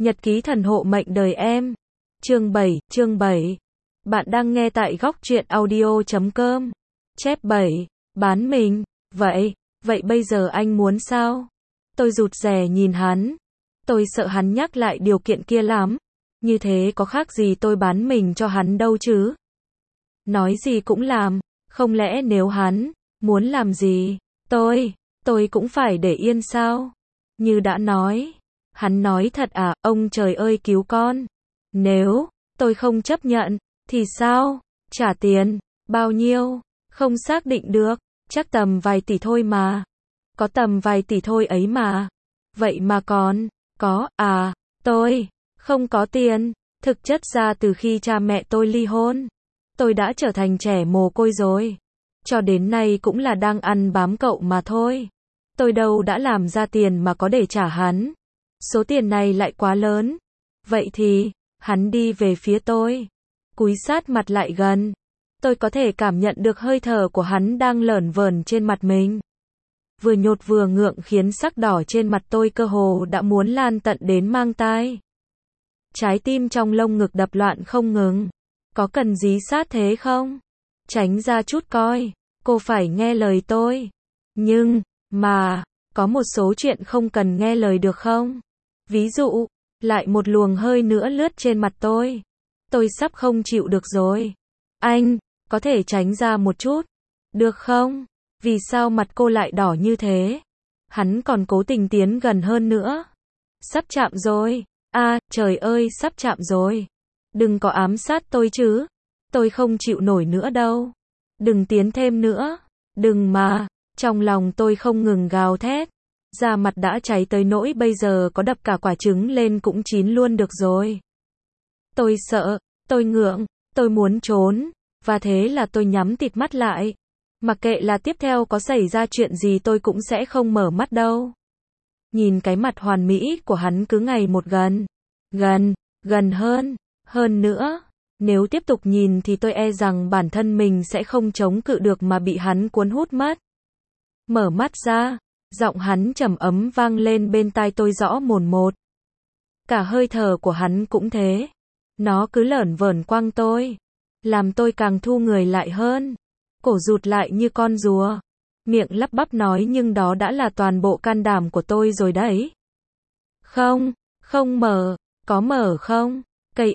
Nhật ký thần hộ mệnh đời em. Chương 7. Bạn đang nghe tại góc truyện audio.com. Chép 7. Bán mình. Vậy bây giờ anh muốn sao? Tôi rụt rè nhìn hắn. Tôi sợ hắn nhắc lại điều kiện kia lắm. Như thế có khác gì tôi bán mình cho hắn đâu chứ? Nói gì cũng làm. Không lẽ nếu hắn muốn làm gì, tôi cũng phải để yên sao? Như đã nói. Hắn nói thật à, ông trời ơi cứu con. Nếu tôi không chấp nhận, thì sao? Trả tiền, bao nhiêu? Không xác định được, chắc tầm vài tỷ thôi mà. Có tầm vài tỷ thôi ấy mà. Vậy mà còn, tôi không có tiền. Thực chất ra từ khi cha mẹ tôi ly hôn, tôi đã trở thành trẻ mồ côi rồi. Cho đến nay cũng là đang ăn bám cậu mà thôi. Tôi đâu đã làm ra tiền mà có để trả hắn. Số tiền này lại quá lớn. Vậy thì, hắn đi về phía tôi. Cúi sát mặt lại gần. Tôi có thể cảm nhận được hơi thở của hắn đang lởn vởn trên mặt mình. Vừa nhột vừa ngượng khiến sắc đỏ trên mặt tôi cơ hồ đã muốn lan tận đến mang tai. Trái tim trong lông ngực đập loạn không ngừng. Có cần dí sát thế không? Tránh ra chút coi. Cô phải nghe lời tôi. Nhưng mà, có một số chuyện không cần nghe lời được không? Ví dụ, lại một luồng hơi nữa lướt trên mặt tôi. Tôi sắp không chịu được rồi. Anh, có thể tránh ra một chút. Được không? Vì sao mặt cô lại đỏ như thế? Hắn còn cố tình tiến gần hơn nữa. Sắp chạm rồi. Trời ơi, sắp chạm rồi. Đừng có ám sát tôi chứ. Tôi không chịu nổi nữa đâu. Đừng tiến thêm nữa. Đừng mà. Trong lòng tôi không ngừng gào thét. Da mặt đã cháy tới nỗi bây giờ có đập cả quả trứng lên cũng chín luôn được rồi. Tôi sợ, tôi ngượng, tôi muốn trốn. Và thế là tôi nhắm tịt mắt lại. Mặc kệ là tiếp theo có xảy ra chuyện gì tôi cũng sẽ không mở mắt đâu. Nhìn cái mặt hoàn mỹ của hắn cứ ngày một gần hơn nữa. Nếu tiếp tục nhìn thì tôi e rằng bản thân mình sẽ không chống cự được mà bị hắn cuốn hút mất. Mở mắt ra, giọng hắn trầm ấm vang lên bên tai tôi rõ mồn một. Cả hơi thở của hắn cũng thế. Nó cứ lởn vởn quăng tôi. Làm tôi càng thu người lại hơn. Cổ rụt lại như con rùa. Miệng lắp bắp nói nhưng đó đã là toàn bộ can đảm của tôi rồi đấy. Không mở. Có mở không? Cây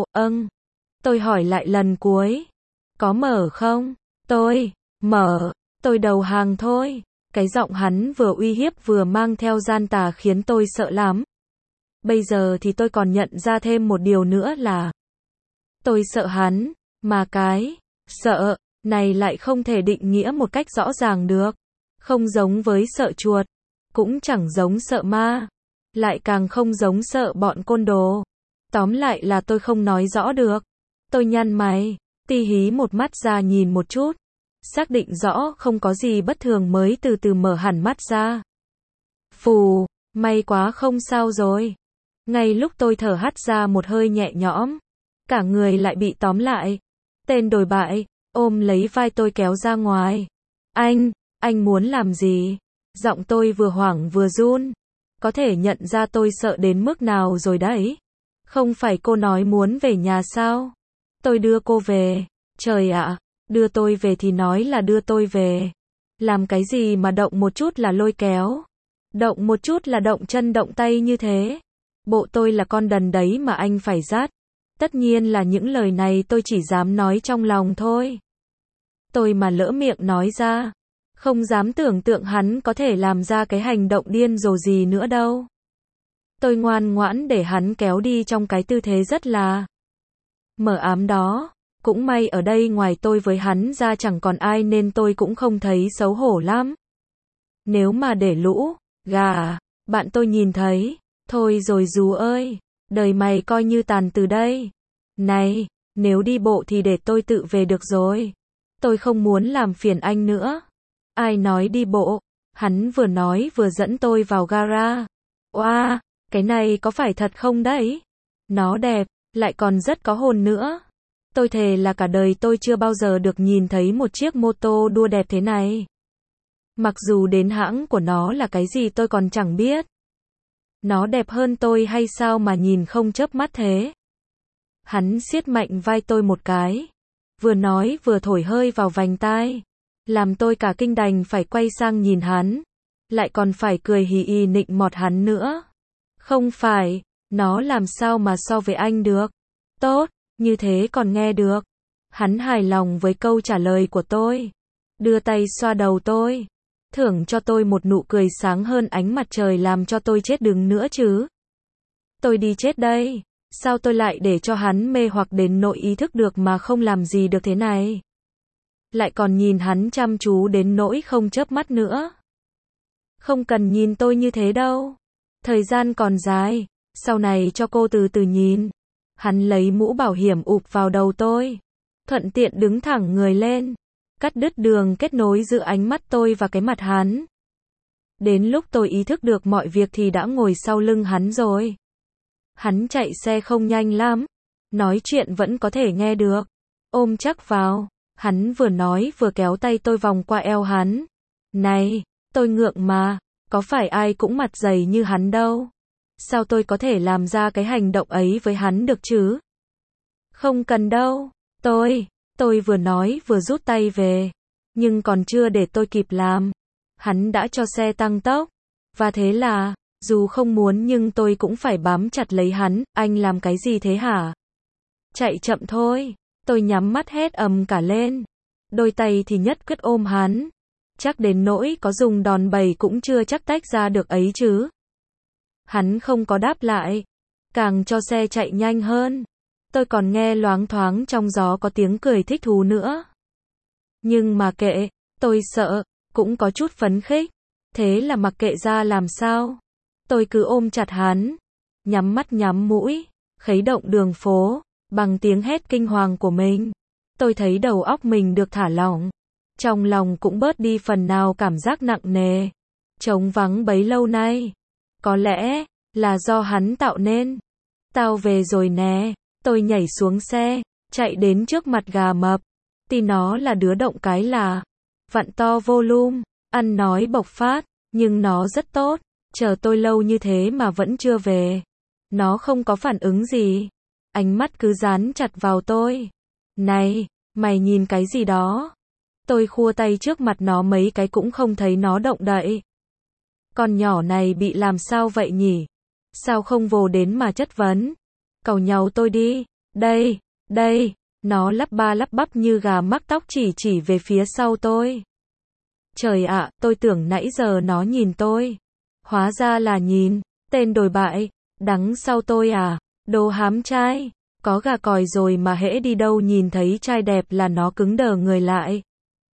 Tôi hỏi lại lần cuối. Có mở không? Tôi mở. Tôi đầu hàng thôi. Cái giọng hắn vừa uy hiếp vừa mang theo gian tà khiến tôi sợ lắm. Bây giờ thì tôi còn nhận ra thêm một điều nữa là tôi sợ hắn, mà cái sợ này lại không thể định nghĩa một cách rõ ràng được. Không giống với sợ chuột, cũng chẳng giống sợ ma, lại càng không giống sợ bọn côn đồ. Tóm lại là tôi không nói rõ được. Tôi nhăn mày, ti hí một mắt ra nhìn một chút. Xác định rõ không có gì bất thường mới từ từ mở hẳn mắt ra. Phù, may quá không sao rồi. Ngay lúc tôi thở hắt ra một hơi nhẹ nhõm, cả người lại bị tóm lại. Tên đồi bại, ôm lấy vai tôi kéo ra ngoài. Anh muốn làm gì? Giọng tôi vừa hoảng vừa run. Có thể nhận ra tôi sợ đến mức nào rồi đấy. Không phải cô nói muốn về nhà sao? Tôi đưa cô về. Trời ạ, đưa tôi về thì nói là đưa tôi về. Làm cái gì mà động một chút là lôi kéo. Động một chút là động chân động tay như thế. Bộ tôi là con đần đấy mà anh phải dắt. Tất nhiên là những lời này tôi chỉ dám nói trong lòng thôi. Tôi mà lỡ miệng nói ra, không dám tưởng tượng hắn có thể làm ra cái hành động điên rồ gì nữa đâu. Tôi ngoan ngoãn để hắn kéo đi trong cái tư thế rất là mờ ám đó. Cũng may ở đây ngoài tôi với hắn ra chẳng còn ai nên tôi cũng không thấy xấu hổ lắm. Nếu mà để lũ gà bạn tôi nhìn thấy, thôi rồi dù ơi, đời mày coi như tàn từ đây. Này, nếu đi bộ thì để tôi tự về được rồi. Tôi không muốn làm phiền anh nữa. Ai nói đi bộ? Hắn vừa nói vừa dẫn tôi vào gara. Oa, cái này có phải thật không đấy? Nó đẹp, lại còn rất có hồn nữa. Tôi thề là cả đời tôi chưa bao giờ được nhìn thấy một chiếc mô tô đua đẹp thế này. Mặc dù đến hãng của nó là cái gì tôi còn chẳng biết. Nó đẹp hơn tôi hay sao mà nhìn không chớp mắt thế? Hắn siết mạnh vai tôi một cái, vừa nói vừa thổi hơi vào vành tai, làm tôi cả kinh đành phải quay sang nhìn hắn, lại còn phải cười hì hì nịnh mọt hắn nữa. Không phải, nó làm sao mà so với anh được? Tốt, như thế còn nghe được. Hắn hài lòng với câu trả lời của tôi, đưa tay xoa đầu tôi, thưởng cho tôi một nụ cười sáng hơn ánh mặt trời làm cho tôi chết đứng nữa chứ. Tôi đi chết đây, sao tôi lại để cho hắn mê hoặc đến nỗi ý thức được mà không làm gì được thế này? Lại còn nhìn hắn chăm chú đến nỗi không chớp mắt nữa. Không cần nhìn tôi như thế đâu. Thời gian còn dài, sau này cho cô từ từ nhìn. Hắn lấy mũ bảo hiểm ụp vào đầu tôi, thuận tiện đứng thẳng người lên, cắt đứt đường kết nối giữa ánh mắt tôi và cái mặt hắn. Đến lúc tôi ý thức được mọi việc thì đã ngồi sau lưng hắn rồi. Hắn chạy xe không nhanh lắm, nói chuyện vẫn có thể nghe được. Ôm chắc vào, hắn vừa nói vừa kéo tay tôi vòng qua eo hắn. Này, tôi ngượng mà, có phải ai cũng mặt dày như hắn đâu. Sao tôi có thể làm ra cái hành động ấy với hắn được chứ? Không cần đâu, tôi vừa nói vừa rút tay về. Nhưng còn chưa để tôi kịp làm, hắn đã cho xe tăng tốc. Và thế là, dù không muốn nhưng tôi cũng phải bám chặt lấy hắn. Anh làm cái gì thế hả? Chạy chậm thôi. Tôi nhắm mắt hét ầm cả lên. Đôi tay thì nhất quyết ôm hắn. Chắc đến nỗi có dùng đòn bẩy cũng chưa chắc tách ra được ấy chứ. Hắn không có đáp lại, càng cho xe chạy nhanh hơn. Tôi còn nghe loáng thoáng trong gió có tiếng cười thích thú nữa. Nhưng mà kệ, tôi sợ, cũng có chút phấn khích. Thế là mặc kệ ra làm sao. Tôi cứ ôm chặt hắn, nhắm mắt nhắm mũi, khuấy động đường phố, bằng tiếng hét kinh hoàng của mình. Tôi thấy đầu óc mình được thả lỏng. Trong lòng cũng bớt đi phần nào cảm giác nặng nề, trống vắng bấy lâu nay. Có lẽ là do hắn tạo nên. Tao về rồi nè. Tôi nhảy xuống xe, chạy đến trước mặt gà mập. Tin nó là đứa động cái là vặn to volume, ăn nói bộc phát, nhưng nó rất tốt. Chờ tôi lâu như thế mà vẫn chưa về. Nó không có phản ứng gì, ánh mắt cứ dán chặt vào tôi. Này, mày nhìn cái gì đó? Tôi khua tay trước mặt nó mấy cái cũng không thấy nó động đậy. Con nhỏ này bị làm sao vậy nhỉ? Sao không vồ đến mà chất vấn? Càu nhàu tôi đi. Đây. Nó lắp ba lắp bắp như gà mắc tóc chỉ về phía sau tôi. Trời ạ, tôi tưởng nãy giờ nó nhìn tôi. Hóa ra là nhìn, tên đồi bại, đằng sau tôi à, đồ hám trai. Có gà còi rồi mà hễ đi đâu nhìn thấy trai đẹp là nó cứng đờ người lại.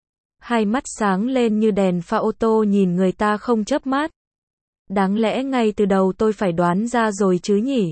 Hai mắt sáng lên như đèn pha ô tô nhìn người ta không chớp mắt. Đáng lẽ ngay từ đầu tôi phải đoán ra rồi chứ nhỉ?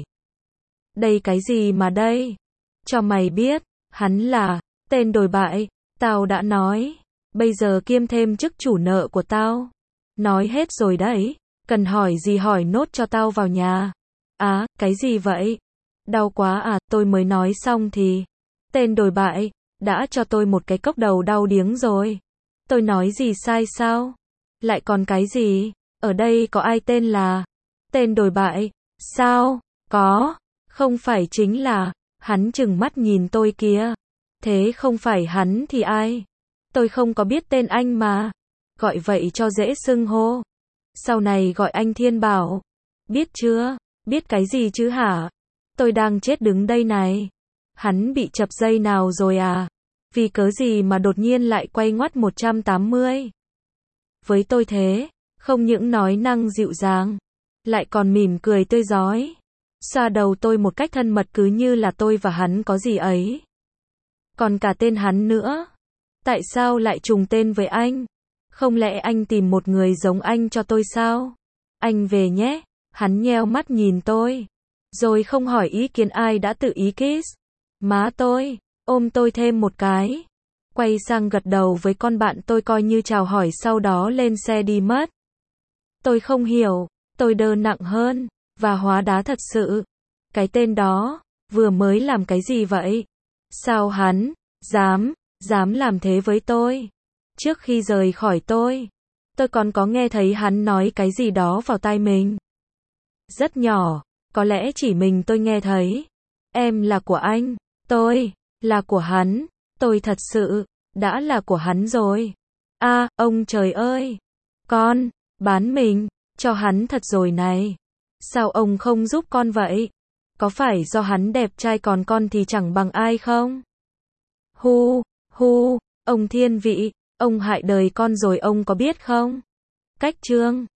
Đây cái gì mà đây? Cho mày biết, hắn là tên đồi bại, tao đã nói, bây giờ kiêm thêm chức chủ nợ của tao. Nói hết rồi đấy, cần hỏi gì hỏi nốt cho tao vào nhà. À, cái gì vậy? Đau quá à, tôi mới nói xong thì tên đồi bại đã cho tôi một cái cốc đầu đau điếng rồi. Tôi nói gì sai sao? Lại còn cái gì? Ở đây có ai tên là tên đồi bại? Sao? Có, không phải chính là hắn trừng mắt nhìn tôi kìa. Thế không phải hắn thì ai? Tôi không có biết tên anh mà. Gọi vậy cho dễ xưng hô. Sau này gọi anh Thiên Bảo. Biết chưa? Biết cái gì chứ hả? Tôi đang chết đứng đây này. Hắn bị chập dây nào rồi à? Vì cớ gì mà đột nhiên lại quay ngoắt 180? Với tôi thế, không những nói năng dịu dàng, lại còn mỉm cười tươi rói. Xoa đầu tôi một cách thân mật cứ như là tôi và hắn có gì ấy. Còn cả tên hắn nữa. Tại sao lại trùng tên với anh? Không lẽ anh tìm một người giống anh cho tôi sao? Anh về nhé. Hắn nheo mắt nhìn tôi. Rồi không hỏi ý kiến ai đã tự ý kiss. Má tôi, ôm tôi thêm một cái. Quay sang gật đầu với con bạn tôi coi như chào hỏi sau đó lên xe đi mất. Tôi không hiểu, tôi đơ nặng hơn, và hóa đá thật sự. Cái tên đó, vừa mới làm cái gì vậy? Sao hắn, dám làm thế với tôi? Trước khi rời khỏi tôi còn có nghe thấy hắn nói cái gì đó vào tai mình. Rất nhỏ, có lẽ chỉ mình tôi nghe thấy. Em là của anh, tôi là của hắn, tôi thật sự đã là của hắn rồi. A, ông trời ơi, con bán mình cho hắn thật rồi này. Sao ông không giúp con vậy? Có phải do hắn đẹp trai còn con thì chẳng bằng ai không? Hu, hu, ông thiên vị, ông hại đời con rồi ông có biết không? Cách chương